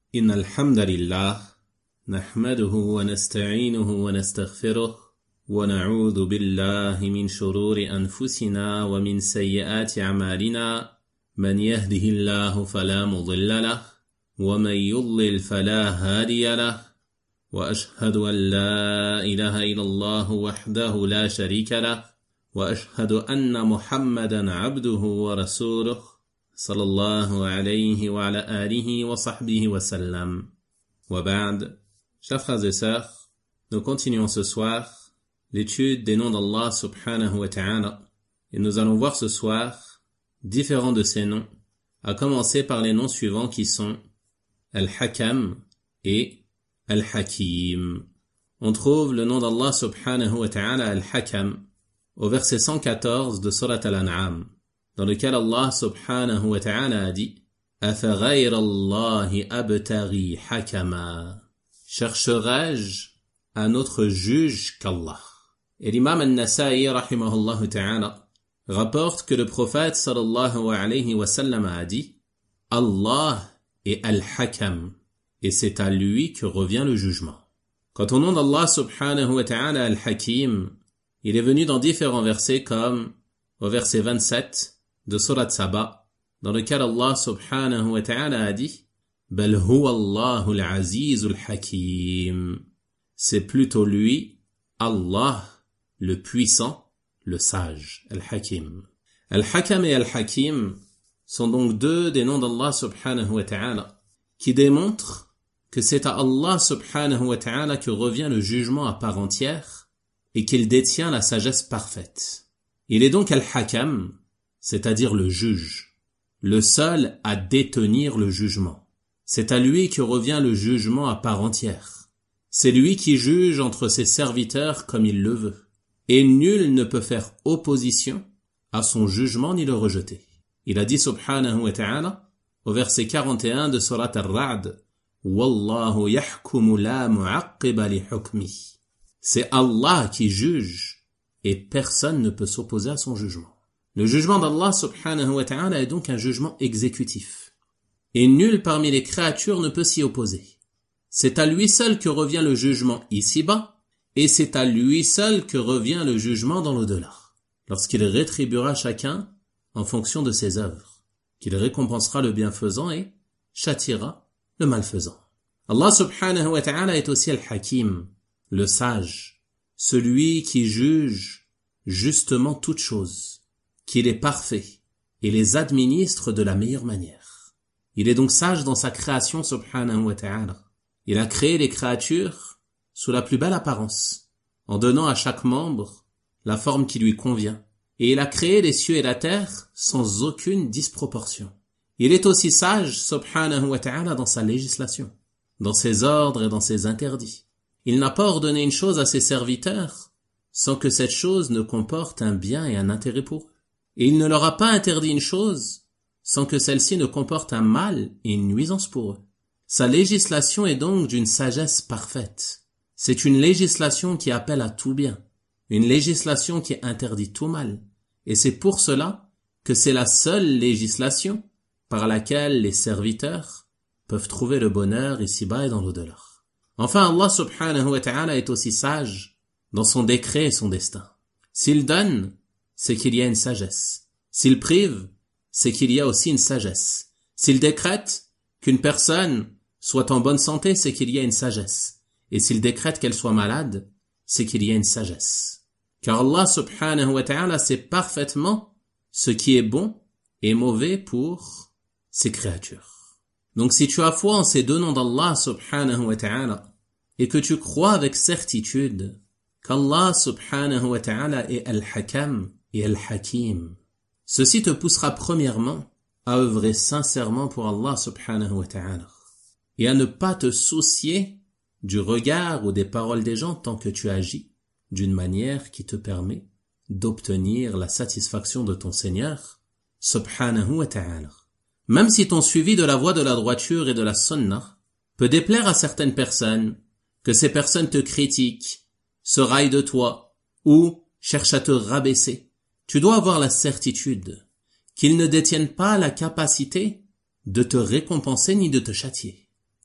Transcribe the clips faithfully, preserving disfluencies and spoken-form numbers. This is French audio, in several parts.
إن الحمد لله نحمده ونستعينه ونستغفره ونعوذ بالله من شرور أنفسنا ومن سيئات أعمالنا من يهده الله فلا مضل له ومن يضلل فلا هادي له وأشهد أن لا إله إلا الله وحده لا شريك له وأشهد أن محمدا عبده ورسوله صلى الله عليه وعلى آله وصحبه وسلم. وبعد, chers frères et sœurs, nous continuons ce soir l'étude des noms d'Allah subhanahu wa ta'ala et nous allons voir ce soir différents de ces noms, à commencer par les noms suivants qui sont Al-Hakam et Al-Hakim. On trouve le nom d'Allah subhanahu wa ta'ala Al-Hakam au verset cent quatorze de Surat Al-An'am, dans lequel Allah subhanahu wa ta'ala a dit « أَفَغَيْرَ اللَّهِ أَبْتَغِي حَكَمًا » Chercherai-je un autre juge qu'Allah? Et l'imam al-Nasa'i rahimahullah ta'ala rapporte que le prophète sallallahu alayhi wa sallam a dit « Allah est Al-Hakam et c'est à lui que revient le jugement. » Quant au nom d'Allah subhanahu wa ta'ala Al-Hakim, il est venu dans différents versets comme au verset vingt-sept de Surat Saba, dans lequel Allah subhanahu wa ta'ala a dit « Bal huwa Allahul Azizul Hakim » C'est plutôt lui, Allah, le puissant, le sage, Al-Hakim. Al-Hakam et Al-Hakim sont donc deux des noms d'Allah subhanahu wa ta'ala qui démontrent que c'est à Allah subhanahu wa ta'ala que revient le jugement à part entière et qu'il détient la sagesse parfaite. Il est donc Al-Hakam, c'est-à-dire le juge, le seul à détenir le jugement. C'est à lui que revient le jugement à part entière. C'est lui qui juge entre ses serviteurs comme il le veut. Et nul ne peut faire opposition à son jugement ni le rejeter. Il a dit subhanahu wa ta'ala au verset quarante et un de Surat Ar-Ra'd « Wallahu yahkumu la mu'aqqiba li hukmi » C'est Allah qui juge et personne ne peut s'opposer à son jugement. Le jugement d'Allah subhanahu wa ta'ala est donc un jugement exécutif. Et nul parmi les créatures ne peut s'y opposer. C'est à lui seul que revient le jugement ici-bas, et c'est à lui seul que revient le jugement dans l'au-delà, lorsqu'il rétribuera chacun en fonction de ses œuvres, qu'il récompensera le bienfaisant et châtiera le malfaisant. Allah subhanahu wa ta'ala est aussi Al-Hakim, le sage, celui qui juge justement toutes choses, qu'il est parfait et les administre de la meilleure manière. Il est donc sage dans sa création subhanahu wa ta'ala. Il a créé les créatures sous la plus belle apparence, en donnant à chaque membre la forme qui lui convient. Et il a créé les cieux et la terre sans aucune disproportion. Il est aussi sage subhanahu wa ta'ala dans sa législation, dans ses ordres et dans ses interdits. Il n'a pas ordonné une chose à ses serviteurs sans que cette chose ne comporte un bien et un intérêt pour eux. Et il ne leur a pas interdit une chose sans que celle-ci ne comporte un mal et une nuisance pour eux. Sa législation est donc d'une sagesse parfaite. C'est une législation qui appelle à tout bien, une législation qui interdit tout mal. Et c'est pour cela que c'est la seule législation par laquelle les serviteurs peuvent trouver le bonheur ici-bas et dans l'au-delà. Enfin, Allah subhanahu wa ta'ala est aussi sage dans son décret et son destin. S'il donne, c'est qu'il y a une sagesse. S'il prive, c'est qu'il y a aussi une sagesse. S'il décrète qu'une personne soit en bonne santé, c'est qu'il y a une sagesse. Et s'il décrète qu'elle soit malade, c'est qu'il y a une sagesse. Car Allah subhanahu wa ta'ala sait parfaitement ce qui est bon et mauvais pour ses créatures. Donc si tu as foi en ces deux noms d'Allah subhanahu wa ta'ala et que tu crois avec certitude qu'Allah subhanahu wa ta'ala est Al-Hakam et Al-Hakim, ceci te poussera premièrement à œuvrer sincèrement pour Allah subhanahu wa ta'ala et à ne pas te soucier du regard ou des paroles des gens tant que tu agis d'une manière qui te permet d'obtenir la satisfaction de ton Seigneur subhanahu wa ta'ala. Même si ton suivi de la voie de la droiture et de la sunnah peut déplaire à certaines personnes, que ces personnes te critiquent, se raillent de toi ou cherchent à te rabaisser, tu dois avoir la certitude qu'ils ne détiennent pas la capacité de te récompenser ni de te châtier.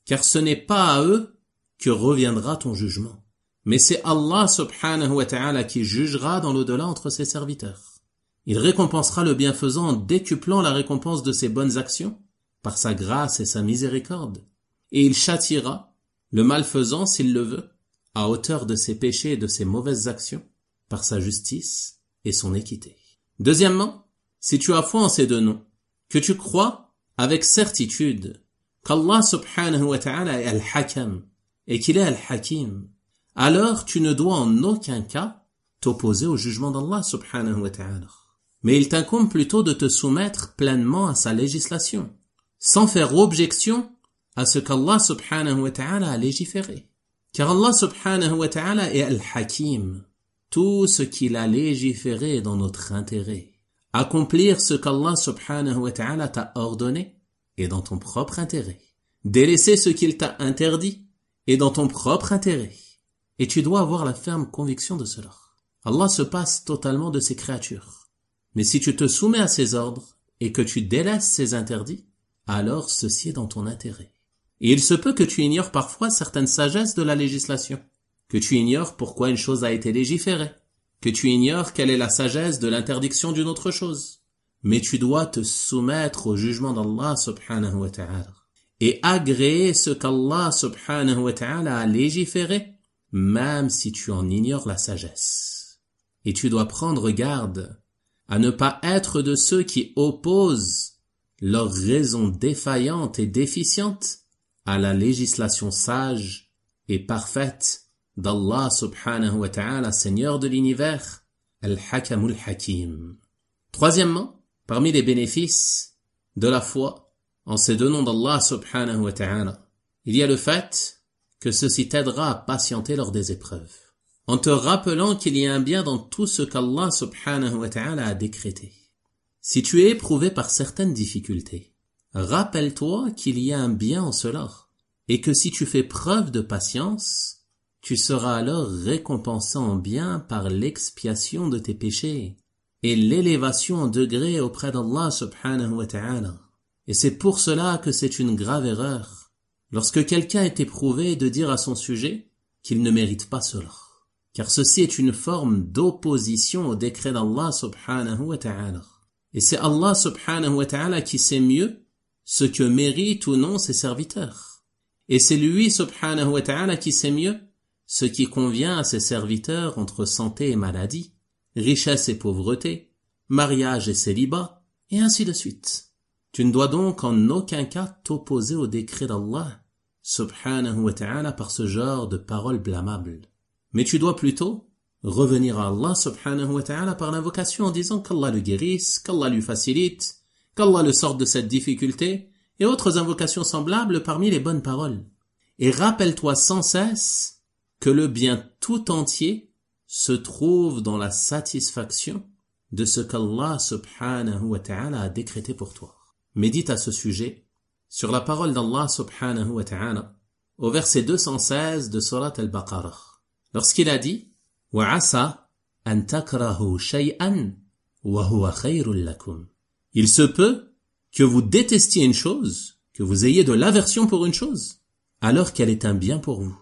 car ce n'est pas à eux que reviendra ton jugement. Mais c'est Allah subhanahu wa ta'ala qui jugera dans l'au-delà entre ses serviteurs. Il récompensera le bienfaisant en décuplant la récompense de ses bonnes actions, par sa grâce et sa miséricorde, et il châtiera le malfaisant s'il le veut, à hauteur de ses péchés et de ses mauvaises actions, par sa justice et son équité. Deuxièmement, si tu as foi en ces deux noms, que tu crois avec certitude qu'Allah subhanahu wa ta'ala est Al-Hakam et qu'il est Al-Hakim, alors tu ne dois en aucun cas t'opposer au jugement d'Allah subhanahu wa ta'ala. Mais il t'incombe plutôt de te soumettre pleinement à sa législation, sans faire objection à ce qu'Allah subhanahu wa ta'ala a légiféré. Car Allah subhanahu wa ta'ala est Al-Hakim. Tout ce qu'il a légiféré est dans notre intérêt. Accomplir ce qu'Allah subhanahu wa ta'ala t'a ordonné est dans ton propre intérêt. Délaisser ce qu'il t'a interdit est dans ton propre intérêt. Et tu dois avoir la ferme conviction de cela. Allah se passe totalement de ses créatures. Mais si tu te soumets à ses ordres et que tu délaisses ses interdits, alors ceci est dans ton intérêt. Et il se peut que tu ignores parfois certaines sagesses de la législation, que tu ignores pourquoi une chose a été légiférée, que tu ignores quelle est la sagesse de l'interdiction d'une autre chose. Mais tu dois te soumettre au jugement d'Allah subhanahu wa ta'ala et agréer ce qu'Allah subhanahu wa ta'ala a légiféré, même si tu en ignores la sagesse. Et tu dois prendre garde à ne pas être de ceux qui opposent leurs raisons défaillantes et déficientes à la législation sage et parfaite d'Allah subhanahu wa ta'ala, Seigneur de l'univers, Al-Hakamul Hakim. Troisièmement, parmi les bénéfices de la foi en ces deux noms d'Allah subhanahu wa ta'ala, il y a le fait que ceci t'aidera à patienter lors des épreuves, en te rappelant qu'il y a un bien dans tout ce qu'Allah subhanahu wa ta'ala a décrété. Si tu es éprouvé par certaines difficultés, rappelle-toi qu'il y a un bien en cela, et que si tu fais preuve de patience, tu seras alors récompensé en bien par l'expiation de tes péchés et l'élévation en degré auprès d'Allah subhanahu wa ta'ala. Et c'est pour cela que c'est une grave erreur, lorsque quelqu'un est éprouvé, de dire à son sujet qu'il ne mérite pas cela. Car ceci est une forme d'opposition au décret d'Allah subhanahu wa ta'ala. Et c'est Allah subhanahu wa ta'ala qui sait mieux ce que méritent ou non ses serviteurs. Et c'est lui subhanahu wa ta'ala qui sait mieux ce qui convient à ses serviteurs entre santé et maladie, richesse et pauvreté, mariage et célibat, et ainsi de suite. Tu ne dois donc en aucun cas t'opposer au décret d'Allah subhanahu wa ta'ala par ce genre de paroles blâmables. Mais tu dois plutôt revenir à Allah subhanahu wa ta'ala par l'invocation en disant qu'Allah le guérisse, qu'Allah lui facilite, qu'Allah le sorte de cette difficulté, et autres invocations semblables parmi les bonnes paroles. Et rappelle-toi sans cesse que le bien tout entier se trouve dans la satisfaction de ce qu'Allah subhanahu wa ta'ala a décrété pour toi. Médite à ce sujet sur la parole d'Allah subhanahu wa ta'ala au verset deux cent seize de Surat Al-Baqarah, lorsqu'il a dit « Wa'asa an takrahu shay'an wa huwa khayrun lakum » Il se peut que vous détestiez une chose, que vous ayez de l'aversion pour une chose, alors qu'elle est un bien pour vous.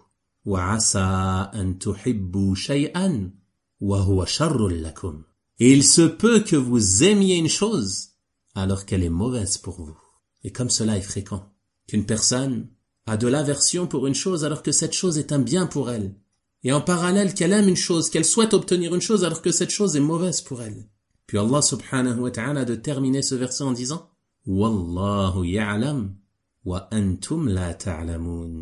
وَعَسَىٰ أَن تُحِبُّوا شَيْئًا وَهُوَ شَرٌّ لَكُمْ Et il se peut que vous aimiez une chose, alors qu'elle est mauvaise pour vous. Et comme cela est fréquent, qu'une personne a de l'aversion pour une chose alors que cette chose est un bien pour elle, et en parallèle qu'elle aime une chose, qu'elle souhaite obtenir une chose alors que cette chose est mauvaise pour elle. Puis Allah subhanahu wa ta'ala a de terminer ce verset en disant « Wallahu ya'lam wa antum la ta'lamun »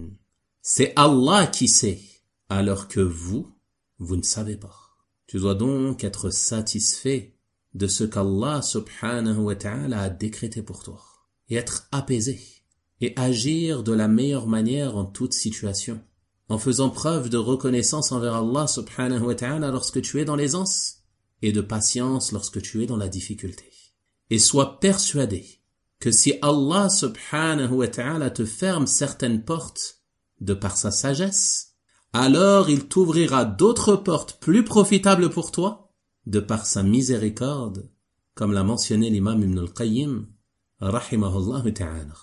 C'est Allah qui sait, alors que vous, vous ne savez pas. Tu dois donc être satisfait de ce qu'Allah subhanahu wa ta'ala a décrété pour toi, et être apaisé, et agir de la meilleure manière en toute situation, en faisant preuve de reconnaissance envers Allah subhanahu wa ta'ala lorsque tu es dans l'aisance, et de patience lorsque tu es dans la difficulté. Et sois persuadé que si Allah subhanahu wa ta'ala te ferme certaines portes de par sa sagesse, alors il t'ouvrira d'autres portes plus profitables pour toi de par sa miséricorde, comme l'a mentionné l'imam Ibn al-Qayyim, rahimahullah ta'ala.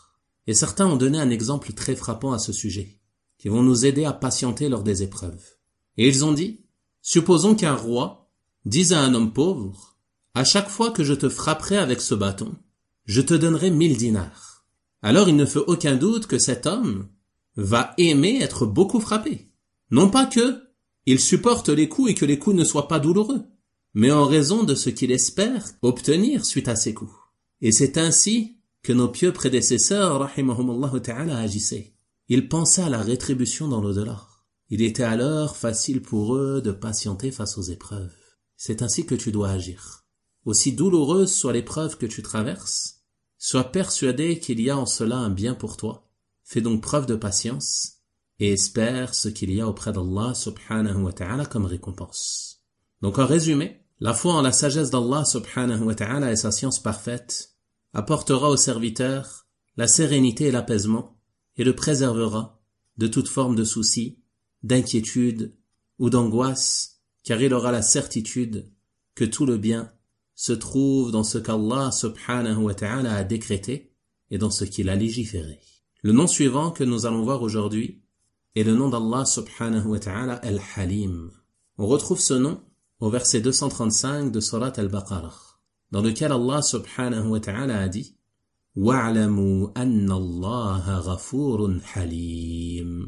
Et certains ont donné un exemple très frappant à ce sujet, qui vont nous aider à patienter lors des épreuves. Et ils ont dit, supposons qu'un roi dise à un homme pauvre, à chaque fois que je te frapperai avec ce bâton, je te donnerai mille dinars. Alors il ne fait aucun doute que cet homme va aimer être beaucoup frappé. Non pas que il supporte les coups et que les coups ne soient pas douloureux, mais en raison de ce qu'il espère obtenir suite à ces coups. Et c'est ainsi que nos pieux prédécesseurs, rahimahumullah ta'ala, agissaient. Ils pensaient à la rétribution dans l'au-delà. Il était alors facile pour eux de patienter face aux épreuves. C'est ainsi que tu dois agir. Aussi douloureuse soit l'épreuve que tu traverses, sois persuadé qu'il y a en cela un bien pour toi. Fais donc preuve de patience et espère ce qu'il y a auprès d'Allah subhanahu wa ta'ala comme récompense. Donc en résumé, la foi en la sagesse d'Allah subhanahu wa ta'ala et sa science parfaite apportera au serviteur la sérénité et l'apaisement et le préservera de toute forme de souci, d'inquiétude ou d'angoisse, car il aura la certitude que tout le bien se trouve dans ce qu'Allah subhanahu wa ta'ala a décrété et dans ce qu'il a légiféré. Le nom suivant que nous allons voir aujourd'hui est le nom d'Allah subhanahu wa ta'ala Al-Halim. On retrouve ce nom au verset deux cent trente-cinq de Surat Al-Baqarah, dans lequel Allah subhanahu wa ta'ala a dit « Wa'alamu anna Allaha ghafurun halim »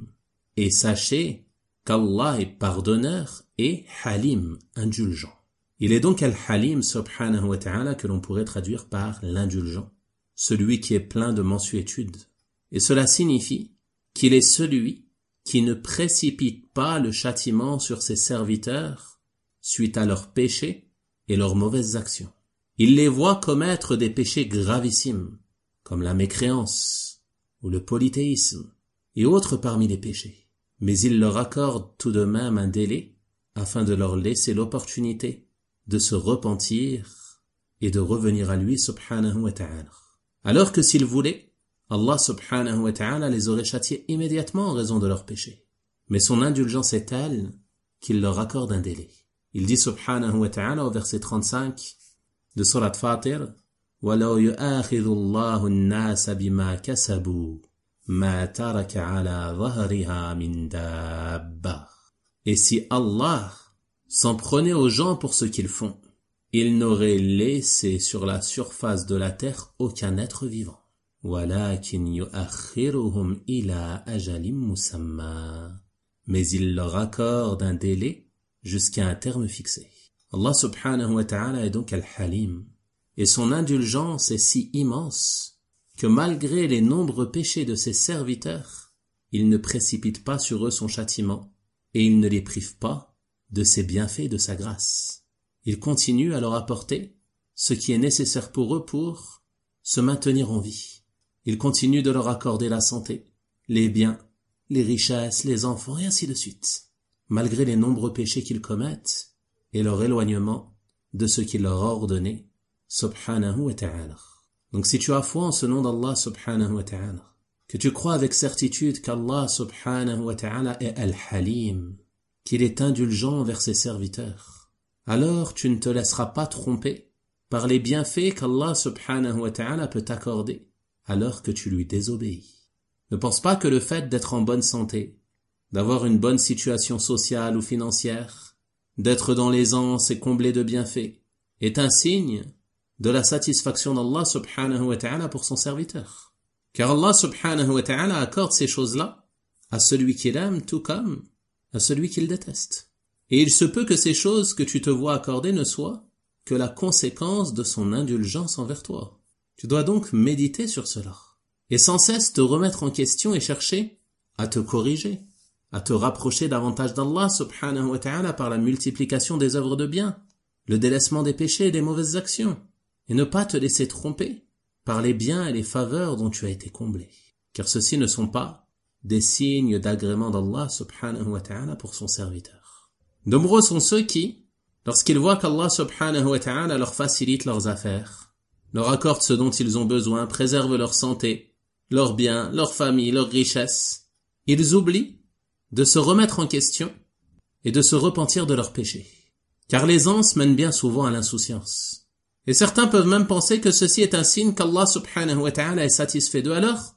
et sachez qu'Allah est pardonneur et Halim, indulgent. Il est donc Al-Halim subhanahu wa ta'ala que l'on pourrait traduire par l'indulgent, celui qui est plein de mansuétude. Et cela signifie qu'il est celui qui ne précipite pas le châtiment sur ses serviteurs suite à leurs péchés et leurs mauvaises actions. Il les voit commettre des péchés gravissimes, comme la mécréance ou le polythéisme et autres parmi les péchés. Mais il leur accorde tout de même un délai afin de leur laisser l'opportunité de se repentir et de revenir à lui subhanahu wa ta'ala. Alors que s'il voulait, Allah subhanahu wa ta'ala les aurait châtiés immédiatement en raison de leurs péchés. Mais son indulgence est telle qu'il leur accorde un délai. Il dit subhanahu wa ta'ala au verset trente-cinq de Surat Fatir وَلَوْ يُؤَاخِذُ اللَّهُ النَّاسَ بِمَا كَسَبُوا مَا تَرَكَ عَلَى ظَهْرِهَا مِنْ دَابَّةٍ. Et si Allah s'en prenait aux gens pour ce qu'ils font, il n'aurait laissé sur la surface de la terre aucun être vivant. وَلَكِنْ يُؤَخِّرُهُمْ إِلَى أَجَلٍ مُّسَمًّى. Mais il leur accorde un délai jusqu'à un terme fixé. Allah subhanahu wa ta'ala est donc Al-Halim, et son indulgence est si immense que malgré les nombreux péchés de ses serviteurs, il ne précipite pas sur eux son châtiment et il ne les prive pas de ses bienfaits et de sa grâce. Il continue à leur apporter ce qui est nécessaire pour eux pour se maintenir en vie. Il continue de leur accorder la santé, les biens, les richesses, les enfants et ainsi de suite, malgré les nombreux péchés qu'ils commettent et leur éloignement de ce qu'il leur a ordonné, subhanahu wa ta'ala. Donc si tu as foi en ce nom d'Allah subhanahu wa ta'ala, que tu crois avec certitude qu'Allah subhanahu wa ta'ala est Al-Halim, qu'il est indulgent envers ses serviteurs, alors tu ne te laisseras pas tromper par les bienfaits qu'Allah subhanahu wa ta'ala peut t'accorder alors que tu lui désobéis. Ne pense pas que le fait d'être en bonne santé, d'avoir une bonne situation sociale ou financière, d'être dans l'aisance et comblé de bienfaits, est un signe de la satisfaction d'Allah subhanahu wa ta'ala pour son serviteur. Car Allah subhanahu wa ta'ala accorde ces choses-là à celui qu'il aime tout comme à celui qu'il déteste. Et il se peut que ces choses que tu te vois accorder ne soient que la conséquence de son indulgence envers toi. Tu dois donc méditer sur cela et sans cesse te remettre en question et chercher à te corriger, à te rapprocher davantage d'Allah subhanahu wa ta'ala par la multiplication des œuvres de bien, le délaissement des péchés et des mauvaises actions, et ne pas te laisser tromper par les biens et les faveurs dont tu as été comblé, car ceux-ci ne sont pas des signes d'agrément d'Allah subhanahu wa ta'ala pour son serviteur. Nombreux sont ceux qui, lorsqu'ils voient qu'Allah subhanahu wa ta'ala leur facilite leurs affaires, leur accorde ce dont ils ont besoin, préserve leur santé, leurs biens, leur famille, leurs richesses, ils oublient de se remettre en question et de se repentir de leurs péchés. Car l'aisance mène bien souvent à l'insouciance. Et certains peuvent même penser que ceci est un signe qu'Allah subhanahu wa ta'ala est satisfait d'eux. Alors,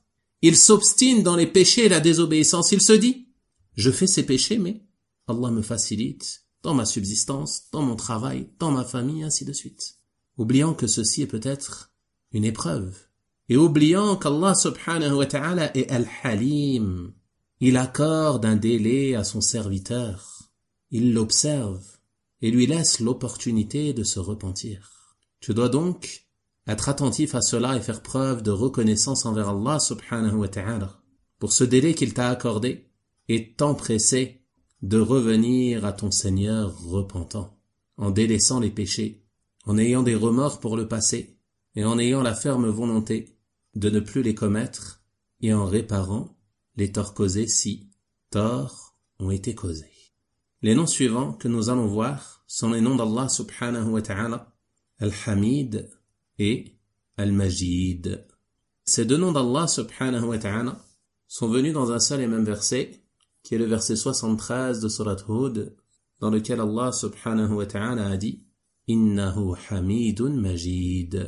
Il s'obstine dans les péchés et la désobéissance. Il se dit, je fais ces péchés, mais Allah me facilite dans ma subsistance, dans mon travail, dans ma famille, ainsi de suite. Oubliant que ceci est peut-être une épreuve. Et oubliant qu'Allah subhanahu wa ta'ala est Al-Halim. Il accorde un délai à son serviteur. Il l'observe et lui laisse l'opportunité de se repentir. Tu dois donc être attentif à cela et faire preuve de reconnaissance envers Allah subhanahu wa ta'ala pour ce délai qu'il t'a accordé et t'empresser de revenir à ton Seigneur repentant, en délaissant les péchés, en ayant des remords pour le passé et en ayant la ferme volonté de ne plus les commettre et en réparant les torts causés si torts ont été causés. Les noms suivants que nous allons voir sont les noms d'Allah subhanahu wa ta'ala, Al-Hamid et Al-Majid. Ces deux noms d'Allah subhanahu wa ta'ala sont venus dans un seul et même verset, qui est le verset soixante-treize de Surat Hud, dans lequel Allah subhanahu wa ta'ala a dit « Innahu hamidun majid »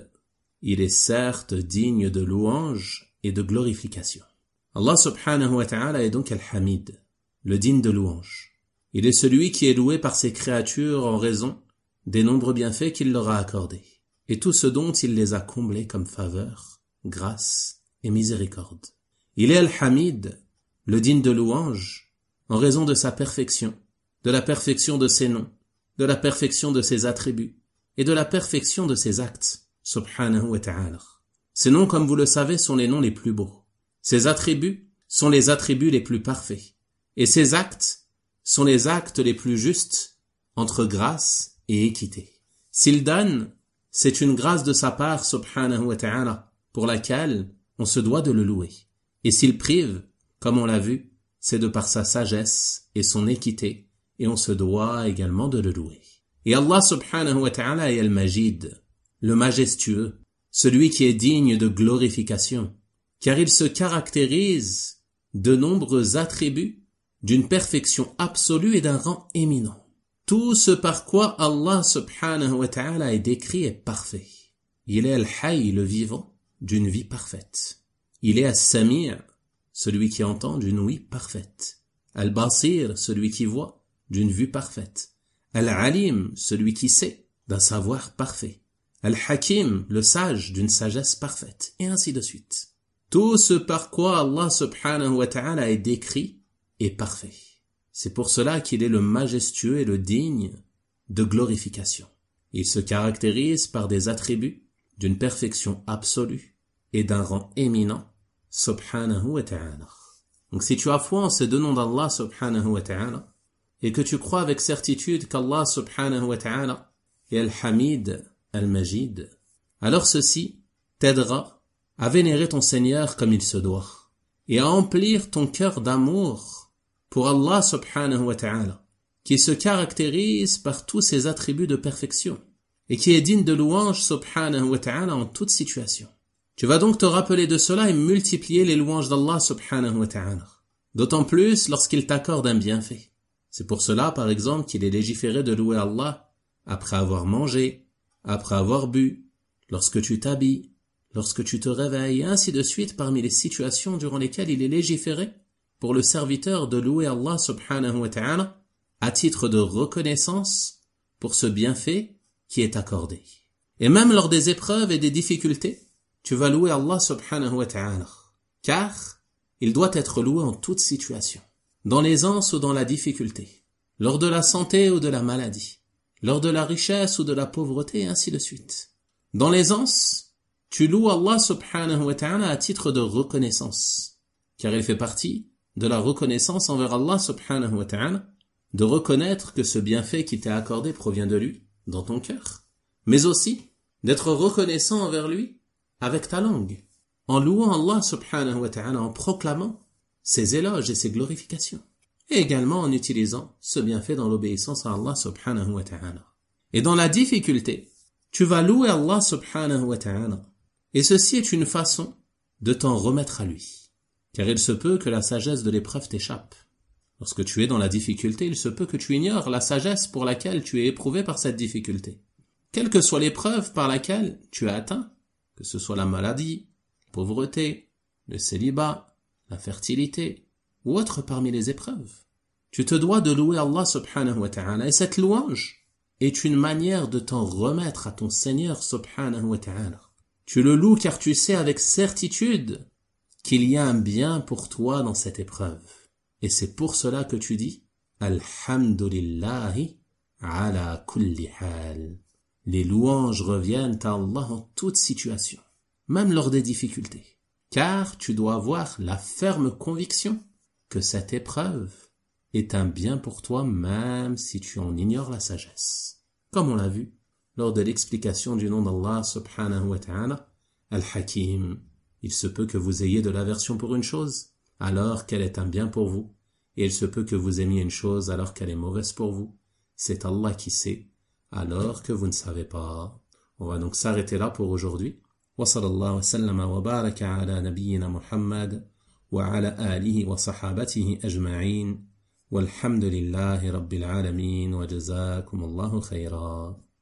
Il est certes digne de louange et de glorification. Allah subhanahu wa ta'ala est donc Al-Hamid, le digne de louange. Il est celui qui est loué par ses créatures en raison des nombreux bienfaits qu'il leur a accordés, et tout ce dont il les a comblés comme faveur, grâce et miséricorde. Il est Al-Hamid, le digne de louange, en raison de sa perfection, de la perfection de ses noms, de la perfection de ses attributs, et de la perfection de ses actes, subhanahu wa ta'ala. Ces noms, comme vous le savez, sont les noms les plus beaux. Ses attributs sont les attributs les plus parfaits, et ses actes sont les actes les plus justes entre grâce et équité. S'il donne, c'est une grâce de sa part, subhanahu wa ta'ala, pour laquelle on se doit de le louer. Et s'il prive, comme on l'a vu, c'est de par sa sagesse et son équité, et on se doit également de le louer. Et Allah subhanahu wa ta'ala est Al-Majid, le majestueux, celui qui est digne de glorification, car il se caractérise de nombreux attributs d'une perfection absolue et d'un rang éminent. Tout ce par quoi Allah subhanahu wa ta'ala est décrit est parfait. Il est Al-Hayy, le vivant, d'une vie parfaite. Il est As-Sami', celui qui entend d'une ouïe parfaite. Al-Basir, celui qui voit, d'une vue parfaite. Al-Alim, celui qui sait, d'un savoir parfait. Al-Hakim, le sage, d'une sagesse parfaite. Et ainsi de suite. Tout ce par quoi Allah subhanahu wa ta'ala est décrit est parfait. C'est pour cela qu'il est le majestueux et le digne de glorification. Il se caractérise par des attributs d'une perfection absolue et d'un rang éminent, subhanahu wa ta'ala. Donc si tu as foi en ces deux noms d'Allah subhanahu wa ta'ala, et que tu crois avec certitude qu'Allah subhanahu wa ta'ala est Al-Hamid, Al-Majid, alors ceci t'aidera à vénérer ton Seigneur comme il se doit, et à emplir ton cœur d'amour pour Allah subhanahu wa ta'ala, qui se caractérise par tous ses attributs de perfection, et qui est digne de louange subhanahu wa ta'ala en toute situation. Tu vas donc te rappeler de cela et multiplier les louanges d'Allah subhanahu wa ta'ala, d'autant plus lorsqu'il t'accorde un bienfait. C'est pour cela, par exemple, qu'il est légiféré de louer Allah après avoir mangé, après avoir bu, lorsque tu t'habilles, lorsque tu te réveilles, et ainsi de suite parmi les situations durant lesquelles il est légiféré pour le serviteur de louer Allah subhanahu wa ta'ala à titre de reconnaissance pour ce bienfait qui est accordé. Et même lors des épreuves et des difficultés, tu vas louer Allah subhanahu wa ta'ala, car il doit être loué en toute situation, dans l'aisance ou dans la difficulté, lors de la santé ou de la maladie, lors de la richesse ou de la pauvreté, et ainsi de suite. Dans l'aisance, tu loues Allah subhanahu wa ta'ala à titre de reconnaissance, car il fait partie de la reconnaissance envers Allah subhanahu wa ta'ala, de reconnaître que ce bienfait qui t'est accordé provient de lui, dans ton cœur, mais aussi d'être reconnaissant envers lui avec ta langue, en louant Allah subhanahu wa ta'ala, en proclamant ses éloges et ses glorifications, et également en utilisant ce bienfait dans l'obéissance à Allah subhanahu wa ta'ala. Et dans la difficulté, tu vas louer Allah subhanahu wa ta'ala, et ceci est une façon de t'en remettre à lui. Car il se peut que la sagesse de l'épreuve t'échappe. Lorsque tu es dans la difficulté, il se peut que tu ignores la sagesse pour laquelle tu es éprouvé par cette difficulté. Quelle que soit l'épreuve par laquelle tu es atteint, que ce soit la maladie, la pauvreté, le célibat, la fertilité ou autre parmi les épreuves. Tu te dois de louer Allah subhanahu wa ta'ala et cette louange est une manière de t'en remettre à ton Seigneur subhanahu wa ta'ala. Tu le loues car tu sais avec certitude qu'il y a un bien pour toi dans cette épreuve. Et c'est pour cela que tu dis Alhamdulillahi ala kulli hal. Les louanges reviennent à Allah en toute situation, même lors des difficultés. Car tu dois avoir la ferme conviction que cette épreuve est un bien pour toi même si tu en ignores la sagesse. Comme on l'a vu lors de l'explication du nom d'Allah subhanahu wa ta'ala, Al-Hakim, il se peut que vous ayez de l'aversion pour une chose, alors qu'elle est un bien pour vous, et il se peut que vous aimiez une chose alors qu'elle est mauvaise pour vous. C'est Allah qui sait, alors que vous ne savez pas. On va donc s'arrêter là pour aujourd'hui. Wa sallallahu wa sallama wa baraka ala nabiyyina Muhammad wa ala alihi wa sahabatihi ajma'in. Walhamdulillahi rabbil alamin wa jazakumullahu khayra.